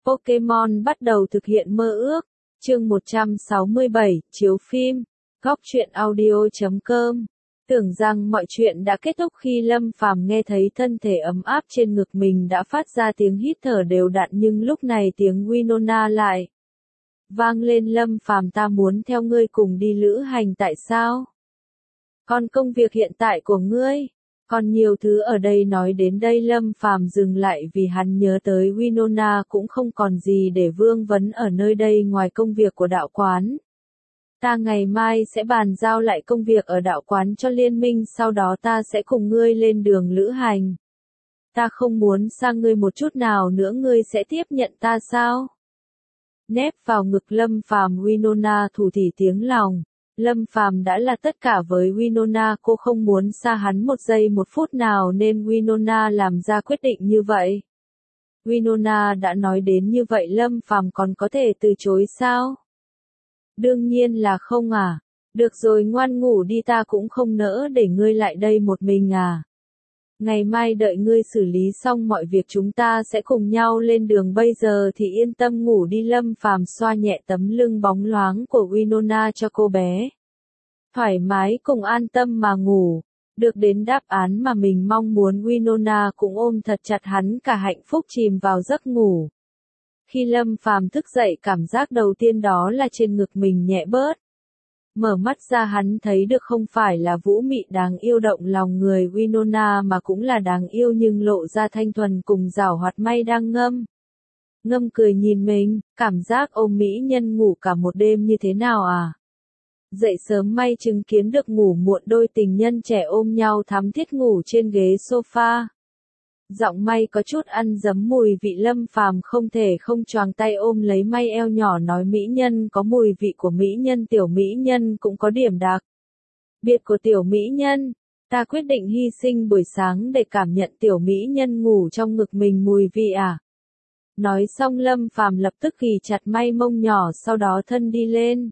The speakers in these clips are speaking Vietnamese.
Pokemon bắt đầu thực hiện mơ ước. Chương 167, chiếu phim. Góc truyện audio.com. Tưởng rằng mọi chuyện đã kết thúc khi Lâm Phàm nghe thấy thân thể ấm áp trên ngực mình đã phát ra tiếng hít thở đều đặn, nhưng lúc này tiếng Winona lại vang lên. Lâm Phàm, ta muốn theo ngươi cùng đi lữ hành. Tại sao? Còn công việc hiện tại của ngươi? Còn nhiều thứ ở đây. Nói đến đây Lâm Phàm dừng lại vì hắn nhớ tới Winona cũng không còn gì để vương vấn ở nơi đây ngoài công việc của đạo quán. Ta ngày mai sẽ bàn giao lại công việc ở đạo quán cho liên minh, sau đó ta sẽ cùng ngươi lên đường lữ hành. Ta không muốn xa ngươi một chút nào nữa, ngươi sẽ tiếp nhận ta sao? Nép vào ngực Lâm Phàm, Winona thủ thỉ tiếng lòng. Lâm Phàm đã là tất cả với Winona, cô không muốn xa hắn một giây một phút nào nên Winona làm ra quyết định như vậy. Winona đã nói đến như vậy Lâm Phàm còn có thể từ chối sao? Đương nhiên là không à. Được rồi, ngoan ngủ đi, ta cũng không nỡ để ngươi lại đây một mình à. Ngày mai đợi ngươi xử lý xong mọi việc chúng ta sẽ cùng nhau lên đường, bây giờ thì yên tâm ngủ đi. Lâm Phàm xoa nhẹ tấm lưng bóng loáng của Winona cho cô bé thoải mái cùng an tâm mà ngủ. Được đến đáp án mà mình mong muốn, Winona cũng ôm thật chặt hắn, cả hạnh phúc chìm vào giấc ngủ. Khi Lâm Phàm thức dậy, cảm giác đầu tiên đó là trên ngực mình nhẹ bớt. Mở mắt ra hắn thấy được không phải là vũ mị đáng yêu động lòng người Winona mà cũng là đáng yêu nhưng lộ ra thanh thuần cùng giảo hoạt. May đang ngâm cười nhìn mình, cảm giác ôm mỹ nhân ngủ cả một đêm như thế nào à? Dậy sớm May chứng kiến được ngủ muộn đôi tình nhân trẻ ôm nhau thắm thiết ngủ trên ghế sofa. Giọng May có chút ăn dấm mùi vị. Lâm Phàm không thể không choàng tay ôm lấy May, eo nhỏ nói mỹ nhân có mùi vị của mỹ nhân, tiểu mỹ nhân cũng có điểm đặc biệt của tiểu mỹ nhân. Ta quyết định hy sinh buổi sáng để cảm nhận tiểu mỹ nhân ngủ trong ngực mình mùi vị à. Nói xong Lâm Phàm lập tức ghì chặt May mông nhỏ, sau đó thân đi lên.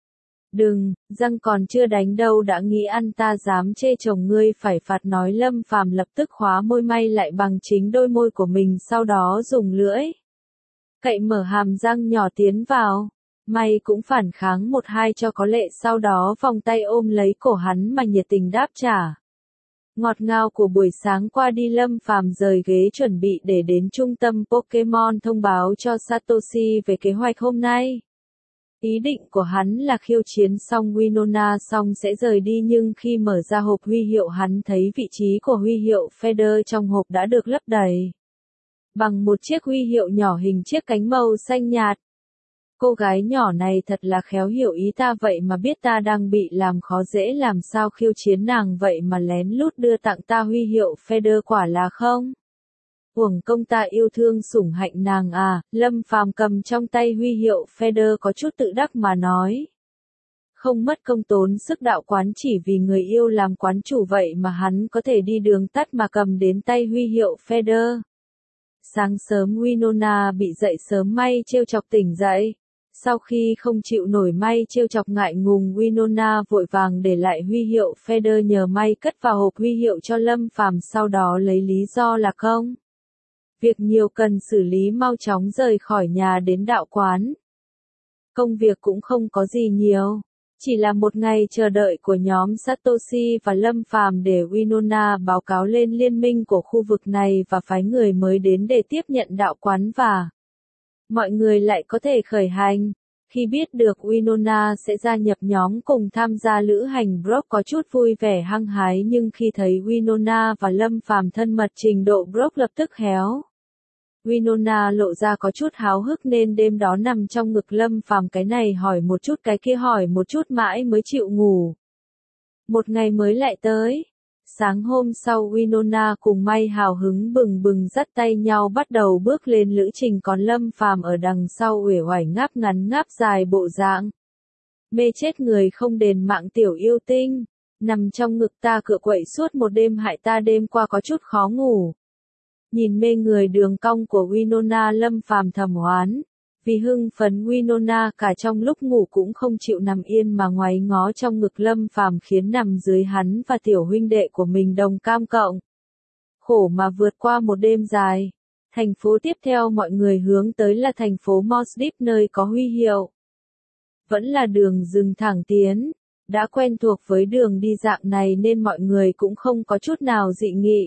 Đừng, răng còn chưa đánh đâu đã nghĩ ăn, ta dám chê chồng ngươi phải phạt. Nói Lâm Phàm lập tức khóa môi May lại bằng chính đôi môi của mình, sau đó dùng lưỡi cậy mở hàm răng nhỏ tiến vào. May cũng phản kháng một hai cho có lệ, sau đó vòng tay ôm lấy cổ hắn mà nhiệt tình đáp trả. Ngọt ngào của buổi sáng qua đi, Lâm Phàm rời ghế chuẩn bị để đến trung tâm Pokemon thông báo cho Satoshi về kế hoạch hôm nay. Ý định của hắn là khiêu chiến xong Winona xong sẽ rời đi, nhưng khi mở ra hộp huy hiệu hắn thấy vị trí của huy hiệu Feather trong hộp đã được lấp đầy bằng một chiếc huy hiệu nhỏ hình chiếc cánh màu xanh nhạt. Cô gái nhỏ này thật là khéo hiểu ý ta, vậy mà biết ta đang bị làm khó dễ làm sao khiêu chiến nàng vậy mà lén lút đưa tặng ta huy hiệu Feather, quả là không uổng công ta yêu thương sủng hạnh nàng à. Lâm Phàm cầm trong tay huy hiệu Feather có chút tự đắc mà nói. Không mất công tốn sức đạo quán chỉ vì người yêu làm quán chủ vậy mà hắn có thể đi đường tắt mà cầm đến tay huy hiệu Feather. Sáng sớm Winona bị dậy sớm May trêu chọc tỉnh dậy. Sau khi không chịu nổi May trêu chọc ngại ngùng, Winona vội vàng để lại huy hiệu Feather nhờ May cất vào hộp huy hiệu cho Lâm Phàm, sau đó lấy lý do là công việc nhiều cần xử lý, mau chóng rời khỏi nhà đến đạo quán. Công việc cũng không có gì nhiều, chỉ là một ngày chờ đợi của nhóm Satoshi và Lâm Phàm để Winona báo cáo lên liên minh của khu vực này và phái người mới đến để tiếp nhận đạo quán và mọi người lại có thể khởi hành. Khi biết được Winona sẽ gia nhập nhóm cùng tham gia lữ hành, Brock có chút vui vẻ hăng hái, nhưng khi thấy Winona và Lâm Phàm thân mật trình độ Brock lập tức héo. Winona lộ ra có chút háo hức nên đêm đó nằm trong ngực Lâm Phàm, cái này hỏi một chút cái kia hỏi một chút mãi mới chịu ngủ. Một ngày mới lại tới. Sáng hôm sau Winona cùng May hào hứng bừng bừng dắt tay nhau bắt đầu bước lên lữ trình, còn Lâm Phàm ở đằng sau uể oải ngáp ngắn ngáp dài bộ dạng mê chết người không đền mạng tiểu yêu tinh, nằm trong ngực ta cựa quậy suốt một đêm hại ta đêm qua có chút khó ngủ. Nhìn mê người đường cong của Winona, Lâm Phàm thầm oán. Vì hưng phấn Winona cả trong lúc ngủ cũng không chịu nằm yên mà ngoáy ngó trong ngực Lâm Phàm, khiến nằm dưới hắn và tiểu huynh đệ của mình đồng cam cộng khổ mà vượt qua một đêm dài. Thành phố tiếp theo mọi người hướng tới là thành phố Mossdeep nơi có huy hiệu. Vẫn là đường rừng thẳng tiến. Đã quen thuộc với đường đi dạng này nên mọi người cũng không có chút nào dị nghị.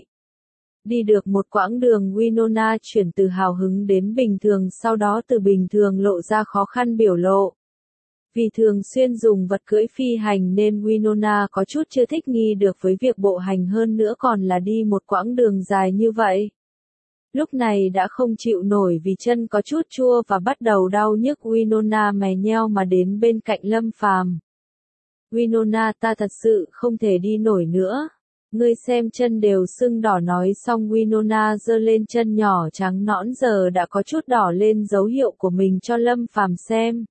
Đi được một quãng đường Winona chuyển từ hào hứng đến bình thường, sau đó từ bình thường lộ ra khó khăn biểu lộ. Vì thường xuyên dùng vật cưỡi phi hành nên Winona có chút chưa thích nghi được với việc bộ hành, hơn nữa còn là đi một quãng đường dài như vậy. Lúc này đã không chịu nổi vì chân có chút chua và bắt đầu đau nhức. Winona mè nheo mà đến bên cạnh Lâm Phàm. Winona, ta thật sự không thể đi nổi nữa. Ngươi xem chân đều sưng đỏ. Nói xong Winona giơ lên chân nhỏ trắng nõn giờ đã có chút đỏ lên dấu hiệu của mình cho Lâm Phàm xem.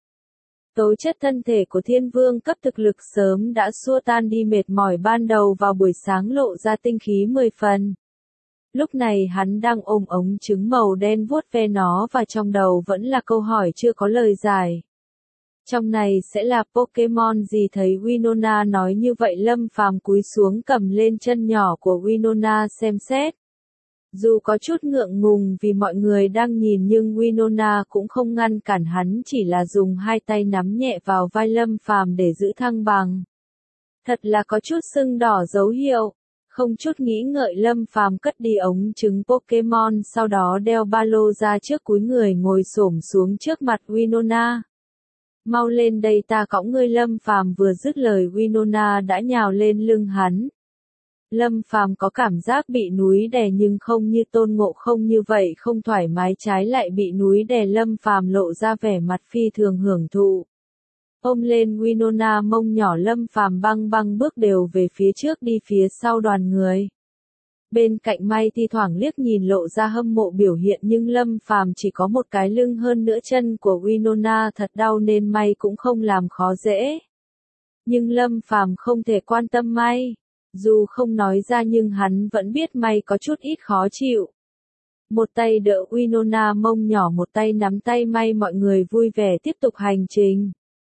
Tố chất thân thể của Thiên Vương cấp thực lực sớm đã xua tan đi mệt mỏi ban đầu, vào buổi sáng lộ ra tinh khí 10 phần. Lúc này hắn đang ôm ống trứng màu đen vuốt ve nó và trong đầu vẫn là câu hỏi chưa có lời giải. Trong này sẽ là Pokémon gì? Thấy Winona nói như vậy Lâm Phàm cúi xuống cầm lên chân nhỏ của Winona xem xét. Dù có chút ngượng ngùng vì mọi người đang nhìn nhưng Winona cũng không ngăn cản hắn, chỉ là dùng hai tay nắm nhẹ vào vai Lâm Phàm để giữ thăng bằng. Thật là có chút sưng đỏ dấu hiệu. Không chút nghĩ ngợi Lâm Phàm cất đi ống trứng Pokémon, sau đó đeo ba lô ra trước, cúi người ngồi xổm xuống trước mặt Winona. Mau lên đây ta cõng ngươi. Lâm Phàm vừa dứt lời Winona đã nhào lên lưng hắn. Lâm Phàm có cảm giác bị núi đè nhưng không như Tôn Ngộ Không như vậy không thoải mái, trái lại bị núi đè. Lâm Phàm lộ ra vẻ mặt phi thường hưởng thụ. Ôm lên Winona mông nhỏ, Lâm Phàm băng băng bước đều về phía trước, đi phía sau đoàn người. Bên cạnh May thi thoảng liếc nhìn lộ ra hâm mộ biểu hiện, nhưng Lâm Phàm chỉ có một cái lưng, hơn nữa chân của Winona thật đau nên May cũng không làm khó dễ. Nhưng Lâm Phàm không thể quan tâm May. Dù không nói ra nhưng hắn vẫn biết May có chút ít khó chịu. Một tay đỡ Winona mông nhỏ, một tay nắm tay May, mọi người vui vẻ tiếp tục hành trình.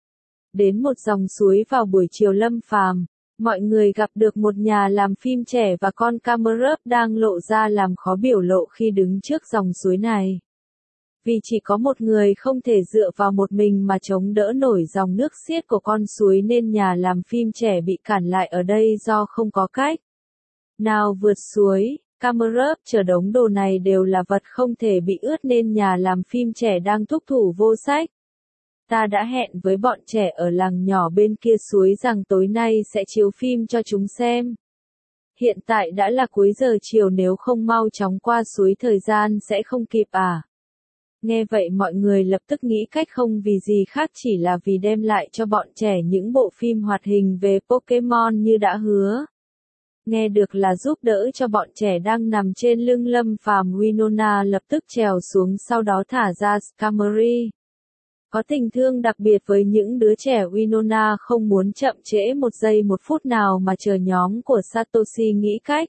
Đến một dòng suối vào buổi chiều Lâm Phàm, mọi người gặp được một nhà làm phim trẻ và con Camerupt đang lộ ra làm khó biểu lộ khi đứng trước dòng suối này. Vì chỉ có một người không thể dựa vào một mình mà chống đỡ nổi dòng nước xiết của con suối nên nhà làm phim trẻ bị cản lại ở đây do không có cách nào vượt suối. Camerupt, chờ đống đồ này đều là vật không thể bị ướt nên nhà làm phim trẻ đang thúc thủ vô sách. Ta đã hẹn với bọn trẻ ở làng nhỏ bên kia suối rằng tối nay sẽ chiếu phim cho chúng xem. Hiện tại đã là cuối giờ chiều, nếu không mau chóng qua suối thời gian sẽ không kịp à. Nghe vậy mọi người lập tức nghĩ cách, không vì gì khác chỉ là vì đem lại cho bọn trẻ những bộ phim hoạt hình về Pokémon như đã hứa. Nghe được là giúp đỡ cho bọn trẻ đang nằm trên lưng Lâm Phàm, Winona lập tức trèo xuống, sau đó thả ra Skarmory. Có tình thương đặc biệt với những đứa trẻ, Winona không muốn chậm trễ một giây một phút nào mà chờ nhóm của Satoshi nghĩ cách.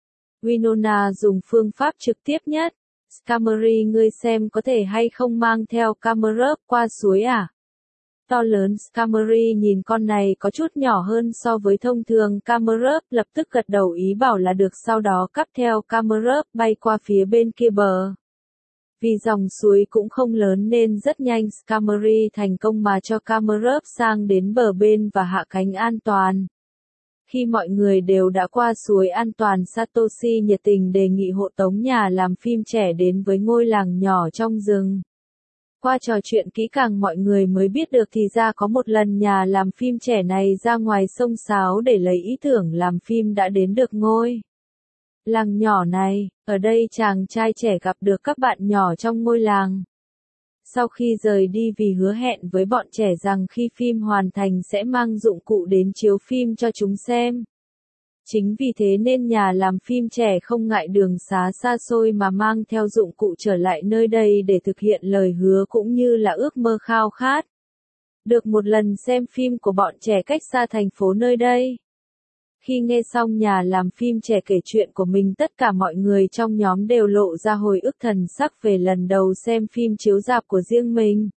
Winona dùng phương pháp trực tiếp nhất. Skarmory, ngươi xem có thể hay không mang theo Camerupt qua suối à? To lớn. Skarmory nhìn con này có chút nhỏ hơn so với thông thường. Camerupt lập tức gật đầu ý bảo là được, sau đó cắp theo Camerupt bay qua phía bên kia bờ. Vì dòng suối cũng không lớn nên rất nhanh Skarmory thành công mà cho Camerupt sang đến bờ bên và hạ cánh an toàn. Khi mọi người đều đã qua suối an toàn, Satoshi nhiệt tình đề nghị hộ tống nhà làm phim trẻ đến với ngôi làng nhỏ trong rừng. Qua trò chuyện kỹ càng mọi người mới biết được thì ra có một lần nhà làm phim trẻ này ra ngoài sông Sáo để lấy ý tưởng làm phim đã đến được ngôi làng nhỏ này. Ở đây chàng trai trẻ gặp được các bạn nhỏ trong ngôi làng. Sau khi rời đi vì hứa hẹn với bọn trẻ rằng khi phim hoàn thành sẽ mang dụng cụ đến chiếu phim cho chúng xem. Chính vì thế nên nhà làm phim trẻ không ngại đường xá xa xôi mà mang theo dụng cụ trở lại nơi đây để thực hiện lời hứa cũng như là ước mơ khao khát. Được một lần xem phim của bọn trẻ cách xa thành phố nơi đây. Khi nghe xong nhà làm phim trẻ kể chuyện của mình, tất cả mọi người trong nhóm đều lộ ra hồi ức thần sắc về lần đầu xem phim chiếu rạp của riêng mình.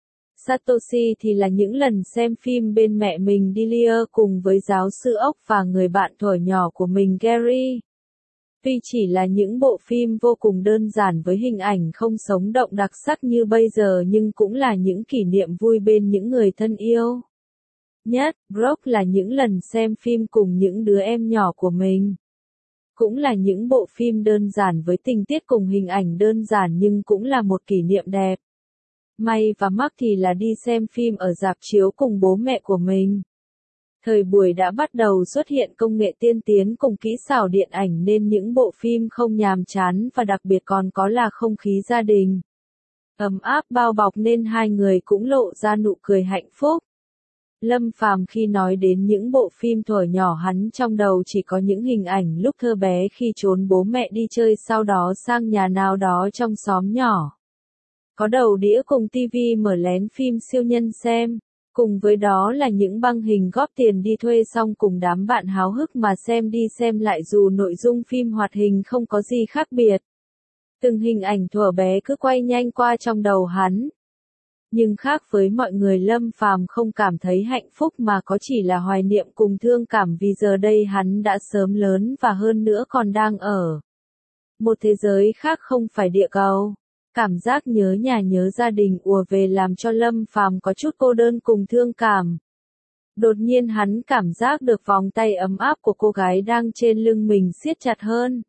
Satoshi thì là những lần xem phim bên mẹ mình Delia cùng với giáo sư ốc và người bạn thuở nhỏ của mình Gary. Tuy chỉ là những bộ phim vô cùng đơn giản với hình ảnh không sống động đặc sắc như bây giờ nhưng cũng là những kỷ niệm vui bên những người thân yêu. Nhất, Rock là những lần xem phim cùng những đứa em nhỏ của mình. Cũng là những bộ phim đơn giản với tình tiết cùng hình ảnh đơn giản nhưng cũng là một kỷ niệm đẹp. May và Mark thì là đi xem phim ở rạp chiếu cùng bố mẹ của mình. Thời buổi đã bắt đầu xuất hiện công nghệ tiên tiến cùng kỹ xảo điện ảnh nên những bộ phim không nhàm chán và đặc biệt còn có là không khí gia đình. Ấm áp bao bọc nên hai người cũng lộ ra nụ cười hạnh phúc. Lâm Phàm khi nói đến những bộ phim thuở nhỏ hắn trong đầu chỉ có những hình ảnh lúc thơ bé khi trốn bố mẹ đi chơi sau đó sang nhà nào đó trong xóm nhỏ. Có đầu đĩa cùng tivi mở lén phim siêu nhân xem. Cùng với đó là những băng hình góp tiền đi thuê xong cùng đám bạn háo hức mà xem đi xem lại dù nội dung phim hoạt hình không có gì khác biệt. Từng hình ảnh thuở bé cứ quay nhanh qua trong đầu hắn. Nhưng khác với mọi người Lâm Phàm không cảm thấy hạnh phúc mà có chỉ là hoài niệm cùng thương cảm vì giờ đây hắn đã sớm lớn và hơn nữa còn đang ở một thế giới khác không phải địa cầu. Cảm giác nhớ nhà nhớ gia đình ùa về làm cho Lâm Phàm có chút cô đơn cùng thương cảm. Đột nhiên hắn cảm giác được vòng tay ấm áp của cô gái đang trên lưng mình siết chặt hơn.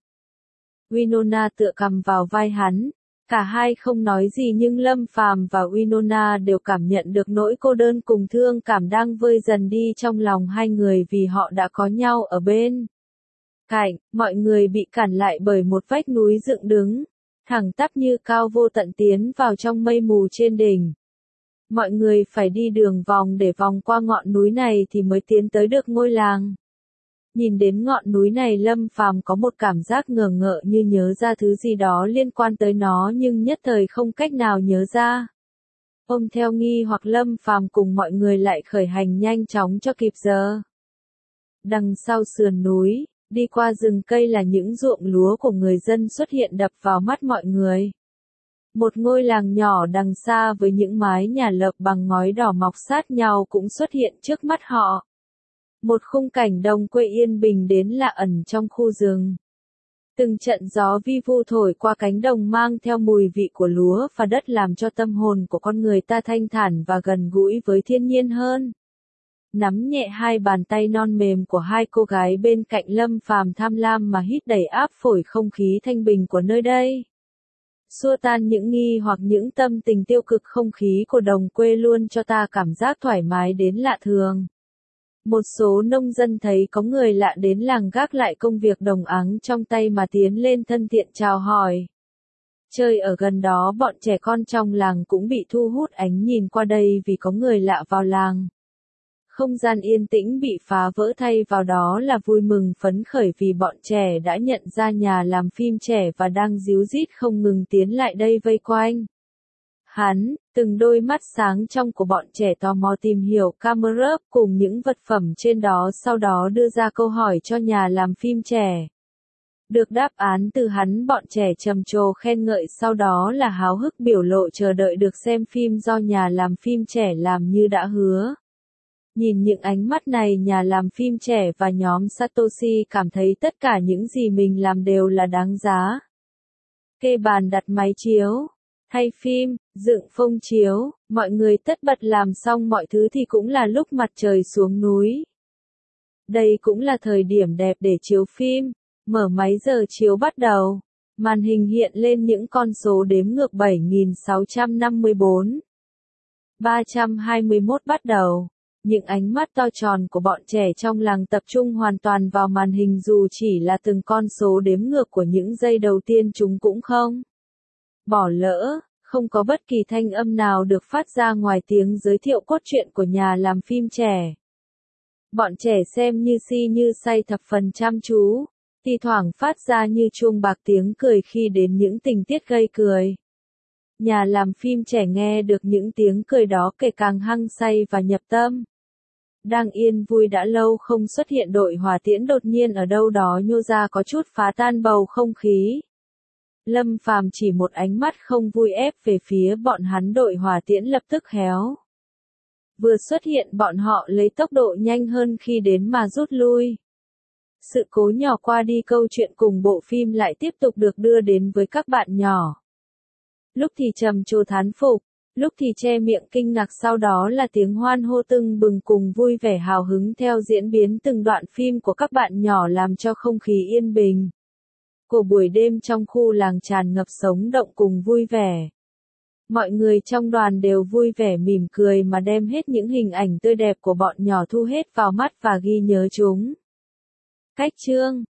Winona tựa cằm vào vai hắn. Cả hai không nói gì nhưng Lâm Phàm và Winona đều cảm nhận được nỗi cô đơn cùng thương cảm đang vơi dần đi trong lòng hai người vì họ đã có nhau ở bên cạnh. Mọi người bị cản lại bởi một vách núi dựng đứng, thẳng tắp như cao vô tận tiến vào trong mây mù trên đỉnh. Mọi người phải đi đường vòng để vòng qua ngọn núi này thì mới tiến tới được ngôi làng. Nhìn đến ngọn núi này Lâm Phàm có một cảm giác ngờ ngợ như nhớ ra thứ gì đó liên quan tới nó nhưng nhất thời không cách nào nhớ ra. Ôm theo nghi hoặc Lâm Phàm cùng mọi người lại khởi hành nhanh chóng cho kịp giờ. Đằng sau sườn núi, đi qua rừng cây là những ruộng lúa của người dân xuất hiện đập vào mắt mọi người. Một ngôi làng nhỏ đằng xa với những mái nhà lợp bằng ngói đỏ mọc sát nhau cũng xuất hiện trước mắt họ. Một khung cảnh đồng quê yên bình đến lạ ẩn trong khu rừng. Từng trận gió vi vu thổi qua cánh đồng mang theo mùi vị của lúa và đất làm cho tâm hồn của con người ta thanh thản và gần gũi với thiên nhiên hơn. Nắm nhẹ hai bàn tay non mềm của hai cô gái bên cạnh Lâm Phàm tham lam mà hít đầy áp phổi không khí thanh bình của nơi đây. Xua tan những nghi hoặc những tâm tình tiêu cực không khí của đồng quê luôn cho ta cảm giác thoải mái đến lạ thường. Một số nông dân thấy có người lạ đến làng gác lại công việc đồng áng trong tay mà tiến lên thân thiện chào hỏi. Chơi ở gần đó bọn trẻ con trong làng cũng bị thu hút ánh nhìn qua đây vì có người lạ vào làng. Không gian yên tĩnh bị phá vỡ thay vào đó là vui mừng phấn khởi vì bọn trẻ đã nhận ra nhà làm phim trẻ và đang ríu rít không ngừng tiến lại đây vây quanh. Từng đôi mắt sáng trong của bọn trẻ tò mò tìm hiểu camera cùng những vật phẩm trên đó sau đó đưa ra câu hỏi cho nhà làm phim trẻ. Được đáp án từ hắn bọn trẻ trầm trồ khen ngợi sau đó là háo hức biểu lộ chờ đợi được xem phim do nhà làm phim trẻ làm như đã hứa. Nhìn những ánh mắt này nhà làm phim trẻ và nhóm Satoshi cảm thấy tất cả những gì mình làm đều là đáng giá. Kê bàn đặt máy chiếu, thay phim, dựng phông chiếu, mọi người tất bật làm xong mọi thứ thì cũng là lúc mặt trời xuống núi. Đây cũng là thời điểm đẹp để chiếu phim, mở máy giờ chiếu bắt đầu. Màn hình hiện lên những con số đếm ngược 7654. 321 bắt đầu. Những ánh mắt to tròn của bọn trẻ trong làng tập trung hoàn toàn vào màn hình dù chỉ là từng con số đếm ngược của những giây đầu tiên chúng cũng không bỏ lỡ, không có bất kỳ thanh âm nào được phát ra ngoài tiếng giới thiệu cốt truyện của nhà làm phim trẻ. Bọn trẻ xem như si như say thập phần chăm chú, thi thoảng phát ra như chuông bạc tiếng cười khi đến những tình tiết gây cười. Nhà làm phim trẻ nghe được những tiếng cười đó kể càng hăng say và nhập tâm. Đang yên vui đã lâu không xuất hiện đội hỏa tiễn đột nhiên ở đâu đó nhô ra có chút phá tan bầu không khí. Lâm Phàm chỉ một ánh mắt không vui ép về phía bọn hắn đội hỏa tiễn lập tức héo. Vừa xuất hiện bọn họ lấy tốc độ nhanh hơn khi đến mà rút lui. Sự cố nhỏ qua đi, câu chuyện cùng bộ phim lại tiếp tục được đưa đến với các bạn nhỏ. Lúc thì trầm trồ thán phục, lúc thì che miệng kinh ngạc, sau đó là tiếng hoan hô tưng bừng cùng vui vẻ hào hứng theo diễn biến từng đoạn phim của các bạn nhỏ, làm cho không khí yên bình của buổi đêm trong khu làng tràn ngập sống động cùng vui vẻ. Mọi người trong đoàn đều vui vẻ mỉm cười mà đem hết những hình ảnh tươi đẹp của bọn nhỏ thu hết vào mắt và ghi nhớ chúng. Cách chương